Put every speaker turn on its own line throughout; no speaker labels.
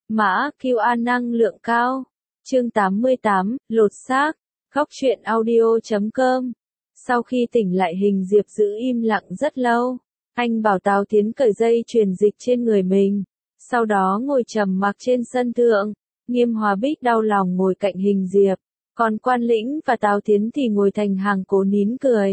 Mã QA năng lượng cao. Chương 88, lột xác. Góc truyện audio.com. Sau khi tỉnh lại Hình Diệp giữ im lặng rất lâu. Anh bảo Tào Thiến cởi dây chuyền dịch trên người mình. Sau đó ngồi trầm mặc trên sân thượng. Nghiêm Hòa Bích đau lòng ngồi cạnh Hình Diệp. Còn Quan Lĩnh và Tào Thiến thì ngồi thành hàng cố nín cười.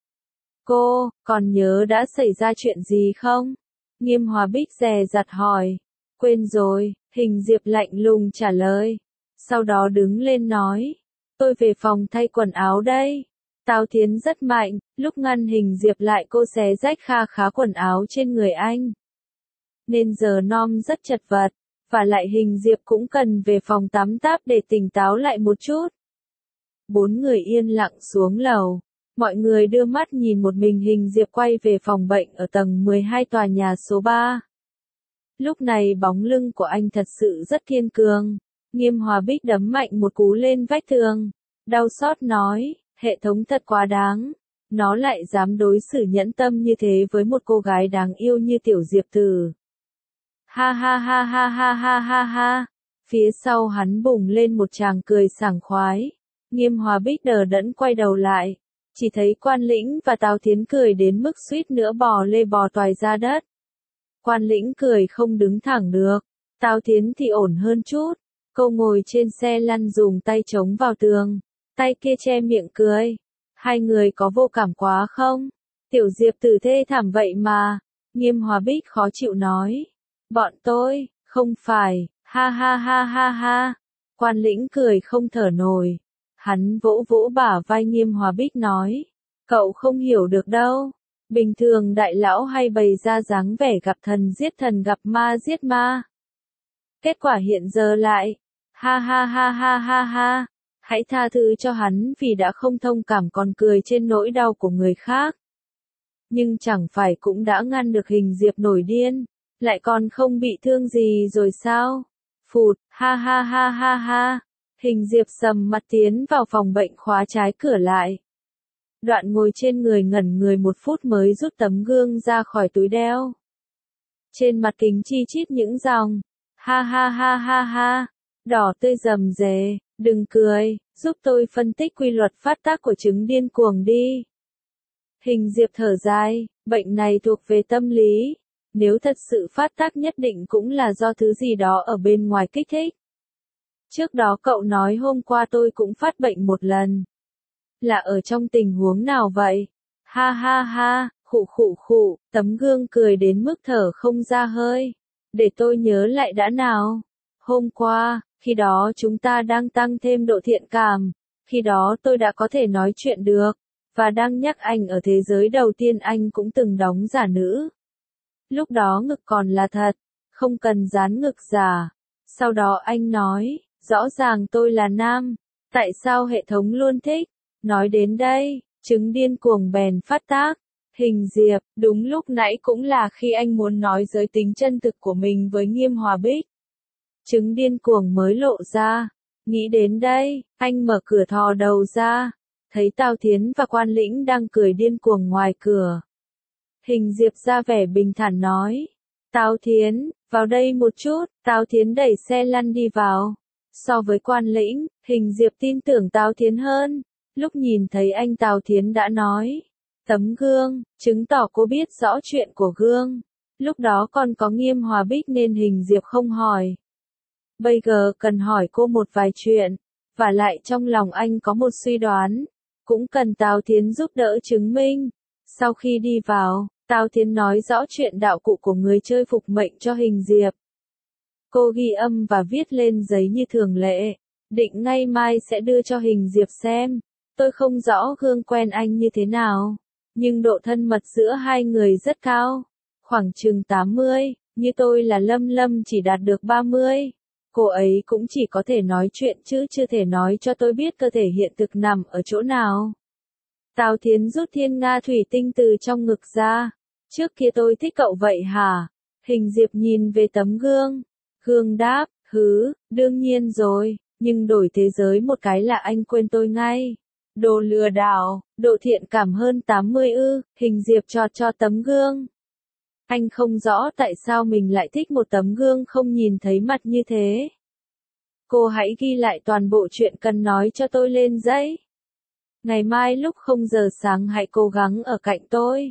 Cô, còn nhớ đã xảy ra chuyện gì không? Nghiêm Hòa Bích dè dặt hỏi. Quên rồi, Hình Diệp lạnh lùng trả lời. Sau đó đứng lên nói. Tôi về phòng thay quần áo đây. Tào Thiến rất mạnh, lúc ngăn Hình Diệp lại cô xé rách kha khá quần áo trên người anh. Nên giờ Nom rất chật vật, và lại Hình Diệp cũng cần về phòng tắm táp để tỉnh táo lại một chút. Bốn người yên lặng xuống lầu. Mọi người đưa mắt nhìn một mình Hình Diệp quay về phòng bệnh ở tầng 12 tòa nhà số 3. Lúc này bóng lưng của anh thật sự rất kiên cường. Nghiêm Hòa Bích đấm mạnh một cú lên vách tường. Đau xót nói, hệ thống thật quá đáng. Nó lại dám đối xử nhẫn tâm như thế với một cô gái đáng yêu như Tiểu Diệp Tử. Ha ha ha ha ha ha ha ha. Phía sau hắn bùng lên một tràng cười sảng khoái. Nghiêm Hòa Bích đờ đẫn quay đầu lại. Chỉ thấy Quan Lĩnh và Tào Thiến cười đến mức suýt nữa bò lê bò toài ra đất. Quan Lĩnh cười không đứng thẳng được. Tào Thiến thì ổn hơn chút. Cô ngồi trên xe lăn dùng tay chống vào tường. Tay kia che miệng cười. Hai người có vô cảm quá không? Tiểu Diệp Tử thê thảm vậy mà. Nghiêm Hòa Bích khó chịu nói. Bọn tôi, không phải, ha ha ha ha ha. Quan Lĩnh cười không thở nổi. Hắn vỗ vỗ bả vai Nghiêm Hòa Bích nói. Cậu không hiểu được đâu. Bình thường đại lão hay bày ra dáng vẻ gặp thần gặp ma giết ma. Kết quả hiện giờ lại. Ha ha ha ha ha ha. Hãy tha thứ cho hắn vì đã không thông cảm còn cười trên nỗi đau của người khác. Nhưng chẳng phải cũng đã ngăn được Hình Diệp nổi điên. Lại còn không bị thương gì rồi sao? Phụt, ha ha ha ha ha. Hình Diệp sầm mặt tiến vào phòng bệnh khóa trái cửa lại. Đoạn ngồi trên người ngẩn người một phút mới rút tấm gương ra khỏi túi đeo. Trên mặt kính chi chít những dòng. Ha ha ha ha ha. Đỏ tươi rầm rề. Đừng cười, giúp tôi phân tích quy luật phát tác của chứng điên cuồng đi. Hình Diệp thở dài, bệnh này thuộc về tâm lý. Nếu thật sự phát tác nhất định cũng là do thứ gì đó ở bên ngoài kích thích. Trước đó cậu nói hôm qua tôi cũng phát bệnh một lần. Là ở trong tình huống nào vậy? Ha ha ha, khụ, tấm gương cười đến mức thở không ra hơi. Để tôi nhớ lại đã nào. Hôm qua, khi đó chúng ta đang tăng thêm độ thiện cảm. Khi đó tôi đã có thể nói chuyện được. Và đang nhắc anh ở thế giới đầu tiên anh cũng từng đóng giả nữ. Lúc đó ngực còn là thật. Không cần dán ngực giả. Sau đó anh nói. Rõ ràng tôi là nam. Tại sao hệ thống luôn thích? Nói đến đây, chứng điên cuồng bèn phát tác. Hình Diệp, đúng lúc nãy cũng là khi anh muốn nói giới tính chân thực của mình với Nghiêm Hòa Bích. Chứng điên cuồng mới lộ ra. Nghĩ đến đây, anh mở cửa thò đầu ra. Thấy Tào Thiến và Quan Lĩnh đang cười điên cuồng ngoài cửa. Hình Diệp ra vẻ bình thản nói. Tào Thiến, vào đây một chút. Tào Thiến đẩy xe lăn đi vào. So với Quan Lĩnh, Hình Diệp tin tưởng Tào Thiến hơn. Lúc nhìn thấy anh Tào Thiến đã nói. Tấm gương, chứng tỏ cô biết rõ chuyện của gương. Lúc đó còn có Nghiêm Hòa Bích nên Hình Diệp không hỏi. Bây giờ cần hỏi cô một vài chuyện. Và lại trong lòng anh có một suy đoán. Cũng cần Tào Thiến giúp đỡ chứng minh. Sau khi đi vào, Tào Thiến nói rõ chuyện đạo cụ của người chơi phục mệnh cho Hình Diệp. Cô ghi âm và viết lên giấy như thường lệ. Định ngay mai sẽ đưa cho Hình Diệp xem. Tôi không rõ gương quen anh như thế nào. Nhưng độ thân mật giữa hai người rất cao. Khoảng chừng 80, như tôi là Lâm Lâm chỉ đạt được 30. Cô ấy cũng chỉ có thể nói chuyện chứ chưa thể nói cho tôi biết cơ thể hiện thực nằm ở chỗ nào. Tào Thiến rút thiên nga thủy tinh từ trong ngực ra. Trước kia tôi thích cậu vậy hả? Hình Diệp nhìn về tấm gương. Gương đáp, đương nhiên rồi, nhưng đổi thế giới một cái là anh quên tôi ngay. Đồ lừa đảo, độ thiện cảm hơn 80 ư, Hình Diệp chọt cho tấm gương. Anh không rõ tại sao mình lại thích một tấm gương không nhìn thấy mặt như thế. Cô hãy ghi lại toàn bộ chuyện cần nói cho tôi lên giấy. Ngày mai lúc 0 giờ sáng hãy cố gắng ở cạnh tôi.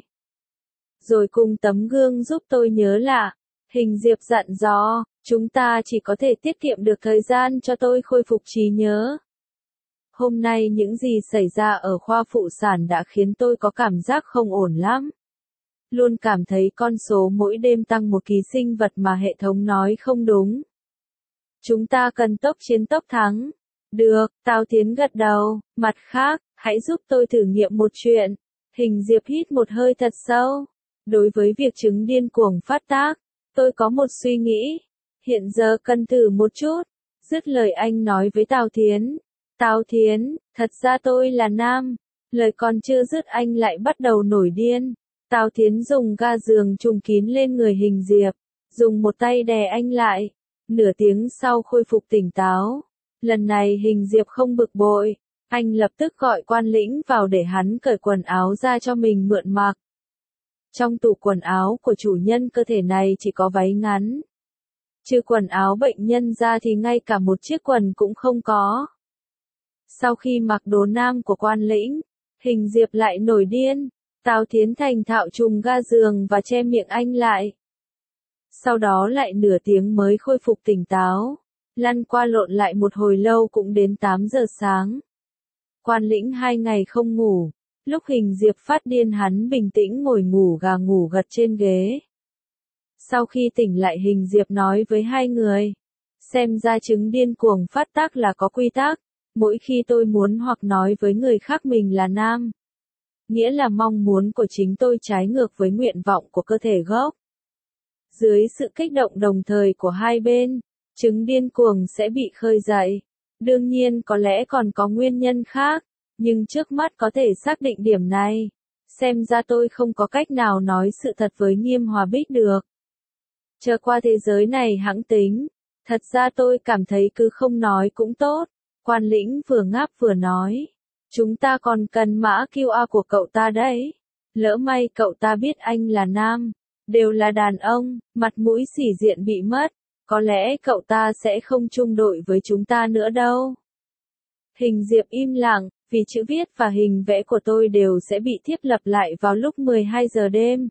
Rồi cùng tấm gương giúp tôi nhớ là, Hình Diệp dặn dò, chúng ta chỉ có thể tiết kiệm được thời gian cho tôi khôi phục trí nhớ. Hôm nay những gì xảy ra ở khoa phụ sản đã khiến tôi có cảm giác không ổn lắm. Luôn cảm thấy con số mỗi đêm tăng một ký sinh vật mà hệ thống nói không đúng. Chúng ta cần tốc chiến tốc thắng. Được, Tào Tiến gật đầu, mặt khác, hãy giúp tôi thử nghiệm một chuyện. Hình Diệp hít một hơi thật sâu. Đối với việc chứng điên cuồng phát tác, tôi có một suy nghĩ. Hiện giờ cần thử một chút. Dứt lời anh nói với Tào Thiến. Tào Thiến, thật ra tôi là nam. Lời còn chưa dứt anh lại bắt đầu nổi điên. Tào Thiến dùng ga giường trùm kín lên người Hình Diệp. Dùng một tay đè anh lại. Nửa tiếng sau khôi phục tỉnh táo. Lần này Hình Diệp không bực bội. Anh lập tức gọi Quan Lĩnh vào để hắn cởi quần áo ra cho mình mượn mặc. Trong tủ quần áo của chủ nhân cơ thể này chỉ có váy ngắn. Trừ quần áo bệnh nhân ra thì ngay cả một chiếc quần cũng không có. Sau khi mặc đồ nam của Quan Lĩnh, Hình Diệp lại nổi điên. Tào Thiến thành thạo trùm ga giường và che miệng anh lại. Sau đó lại nửa tiếng mới khôi phục tỉnh táo. Lăn qua lộn lại một hồi lâu cũng đến 8 giờ sáng. Quan Lĩnh 2 ngày không ngủ. Lúc Hình Diệp phát điên hắn bình tĩnh ngồi ngủ gà ngủ gật trên ghế. Sau khi tỉnh lại Hình Diệp nói với hai người. Xem ra chứng điên cuồng phát tác là có quy tắc. Mỗi khi tôi muốn hoặc nói với người khác mình là nam. Nghĩa là mong muốn của chính tôi trái ngược với nguyện vọng của cơ thể gốc. Dưới sự kích động đồng thời của hai bên, chứng điên cuồng sẽ bị khơi dậy. Đương nhiên có lẽ còn có nguyên nhân khác, nhưng trước mắt có thể xác định điểm này. Xem ra tôi không có cách nào nói sự thật với Nghiêm Hòa Bích được. Chờ qua thế giới này hẵng tính. Thật ra tôi cảm thấy cứ không nói cũng tốt. Quan Lĩnh vừa ngáp vừa nói. Chúng ta còn cần mã QR của cậu ta đấy. Lỡ may cậu ta biết anh là nam. Đều là đàn ông, mặt mũi sĩ diện bị mất. Có lẽ cậu ta sẽ không chung đội với chúng ta nữa đâu. Hình Diệp im lặng, vì chữ viết và hình vẽ của tôi đều sẽ bị thiết lập lại vào lúc 12 giờ đêm.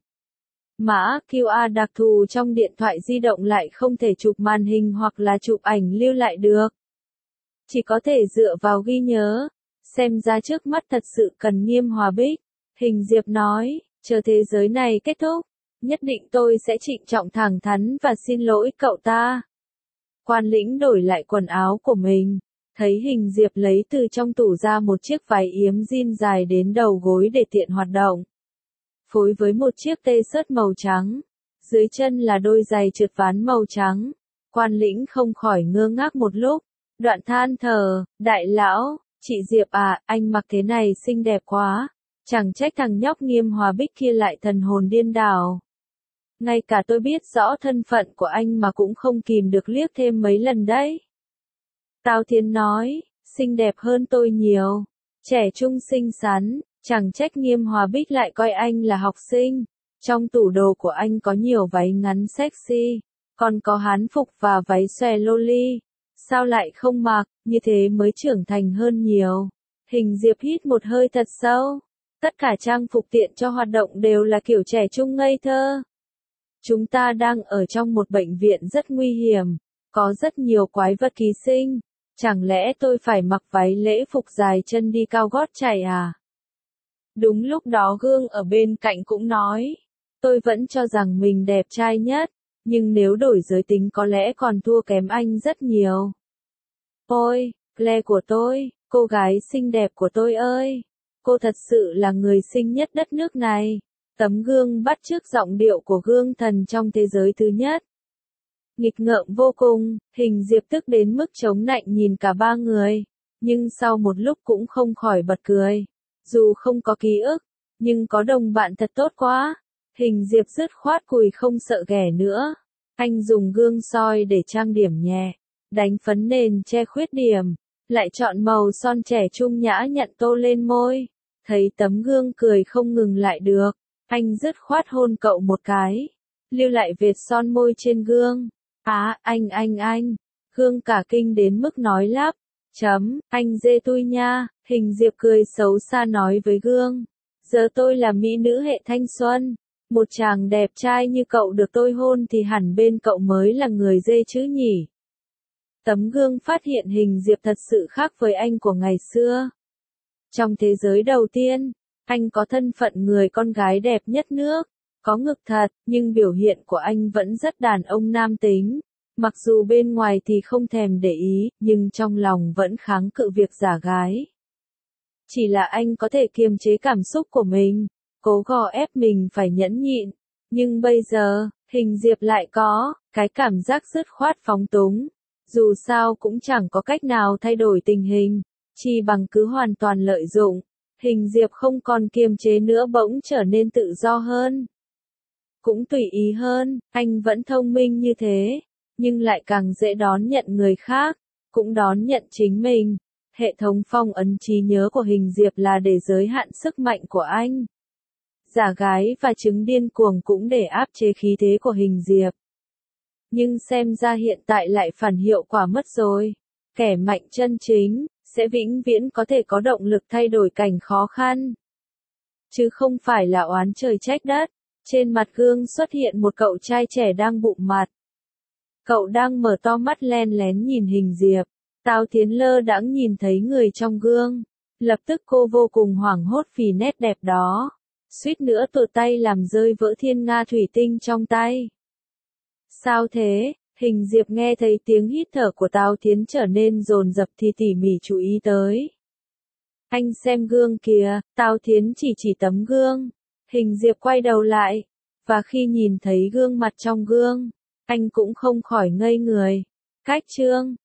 Mã QR đặc thù trong điện thoại di động lại không thể chụp màn hình hoặc là chụp ảnh lưu lại được. Chỉ có thể dựa vào ghi nhớ. Xem ra trước mắt thật sự cần Nghiêm Hòa Bích. Hình Diệp nói, chờ thế giới này kết thúc. Nhất định tôi sẽ trịnh trọng thẳng thắn và xin lỗi cậu ta. Quan Lĩnh đổi lại quần áo của mình. Thấy Hình Diệp lấy từ trong tủ ra một chiếc váy yếm jean dài đến đầu gối để tiện hoạt động. Phối với một chiếc t-shirt màu trắng. Dưới chân là đôi giày trượt ván màu trắng. Quan Lĩnh không khỏi ngơ ngác một lúc. Đoạn than thở, đại lão, chị Diệp à, anh mặc thế này xinh đẹp quá. Chẳng trách thằng nhóc Nghiêm Hòa Bích kia lại thần hồn điên đảo. Ngay cả tôi biết rõ thân phận của anh mà cũng không kìm được liếc thêm mấy lần đấy. Tào Thiến nói, xinh đẹp hơn tôi nhiều. Trẻ trung xinh xắn, chẳng trách Nghiêm Hòa Bích lại coi anh là học sinh. Trong tủ đồ của anh có nhiều váy ngắn sexy, còn có hán phục và váy xòe loli. Sao lại không mặc, như thế mới trưởng thành hơn nhiều. Hình Diệp hít một hơi thật sâu. Tất cả trang phục tiện cho hoạt động đều là kiểu trẻ trung ngây thơ. Chúng ta đang ở trong một bệnh viện rất nguy hiểm, có rất nhiều quái vật ký sinh. Chẳng lẽ tôi phải mặc váy lễ phục dài chân đi cao gót chảy à? Đúng lúc đó gương ở bên cạnh cũng nói. Tôi vẫn cho rằng mình đẹp trai nhất, nhưng nếu đổi giới tính có lẽ còn thua kém anh rất nhiều. Ôi, Claire của tôi, cô gái xinh đẹp của tôi ơi! Cô thật sự là người xinh nhất đất nước này. Tấm gương bắt chước giọng điệu của gương thần trong thế giới thứ nhất. Nghịch ngợm vô cùng, Hình Diệp tức đến mức chống nạnh nhìn cả ba người. Nhưng sau một lúc cũng không khỏi bật cười. Dù không có ký ức, nhưng có đồng bạn thật tốt quá. Hình Diệp dứt khoát cùi không sợ ghẻ nữa. Anh dùng gương soi để trang điểm nhẹ, đánh phấn nền che khuyết điểm, lại chọn màu son trẻ trung nhã nhặn tô lên môi. Thấy tấm gương cười không ngừng lại được, anh dứt khoát hôn cậu một cái. lưu lại vệt son môi trên gương. Anh. Gương cả kinh đến mức nói lắp. Anh dê tôi nha, Hình Diệp cười xấu xa nói với gương. Giờ tôi là mỹ nữ hệ thanh xuân. Một chàng đẹp trai như cậu được tôi hôn thì hẳn bên cậu mới là người dê chứ nhỉ. Tấm gương phát hiện Hình Diệp thật sự khác với anh của ngày xưa. Trong thế giới đầu tiên, anh có thân phận người con gái đẹp nhất nước, có ngực thật, nhưng biểu hiện của anh vẫn rất đàn ông nam tính. Mặc dù bên ngoài thì không thèm để ý, nhưng trong lòng vẫn kháng cự việc giả gái. Chỉ là anh có thể kiềm chế cảm xúc của mình, cố gò ép mình phải nhẫn nhịn. Nhưng bây giờ, Hình Diệp lại có cái cảm giác dứt khoát phóng túng. Dù sao cũng chẳng có cách nào thay đổi tình hình, chỉ bằng cứ hoàn toàn lợi dụng. Hình Diệp không còn kiềm chế nữa bỗng trở nên tự do hơn. Cũng tùy ý hơn, anh vẫn thông minh như thế, nhưng lại càng dễ đón nhận người khác, cũng đón nhận chính mình. Hệ thống phong ấn trí nhớ của Hình Diệp là để giới hạn sức mạnh của anh. Giả gái và chứng điên cuồng cũng để áp chế khí thế của Hình Diệp. Nhưng xem ra hiện tại lại phản hiệu quả mất rồi. Kẻ mạnh chân chính, sẽ vĩnh viễn có thể có động lực thay đổi cảnh khó khăn. Chứ không phải là oán trời trách đất. Trên mặt gương xuất hiện một cậu trai trẻ đang bụm mặt. Cậu đang mở to mắt len lén nhìn Hình Diệp. Tào Thiến lơ đãng nhìn thấy người trong gương. Lập tức cô vô cùng hoảng hốt vì nét đẹp đó. Suýt nữa tuột tay làm rơi vỡ thiên nga thủy tinh trong tay. Sao thế? Hình Diệp nghe thấy tiếng hít thở của Tào Thiến trở nên dồn dập thì tỉ mỉ chú ý tới. Anh xem gương kìa, Tào Thiến chỉ tấm gương. Hình Diệp quay đầu lại, và khi nhìn thấy gương mặt trong gương, anh cũng không khỏi ngây người. Cách chương